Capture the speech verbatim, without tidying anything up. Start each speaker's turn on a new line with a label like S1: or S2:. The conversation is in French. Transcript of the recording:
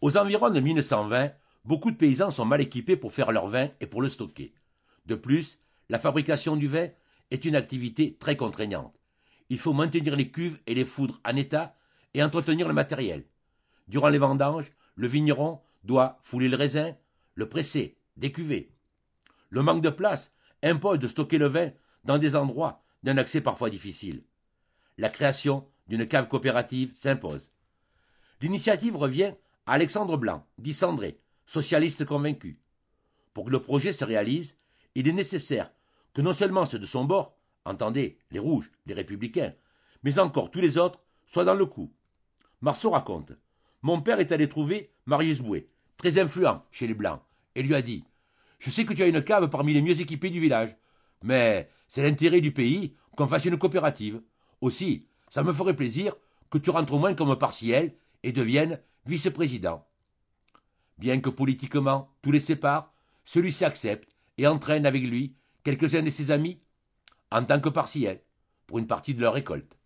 S1: Aux environs de mille neuf cent vingt, beaucoup de paysans sont mal équipés pour faire leur vin et pour le stocker. De plus, la fabrication du vin est une activité très contraignante. Il faut maintenir les cuves et les foudres en état et entretenir le matériel. Durant les vendanges, le vigneron doit fouler le raisin, le presser, décuver. Le manque de place impose de stocker le vin dans des endroits d'un accès parfois difficile. La création d'une cave coopérative s'impose. L'initiative revient à Alexandre Blanc, dit Sandré, socialiste convaincu. Pour que le projet se réalise, il est nécessaire que non seulement ceux de son bord, entendez, les rouges, les républicains, mais encore tous les autres, soient dans le coup. Marceau raconte « Mon père est allé trouver Marius Bouet, très influent chez les Blancs, et lui a dit « Je sais que tu as une cave parmi les mieux équipées du village, mais c'est l'intérêt du pays qu'on fasse une coopérative. Aussi, ça me ferait plaisir que tu rentres au moins comme partiel et deviennes vice-président. » Bien que politiquement tout les sépare, celui-ci accepte et entraîne avec lui quelques-uns de ses amis en tant que partiel pour une partie de leur récolte.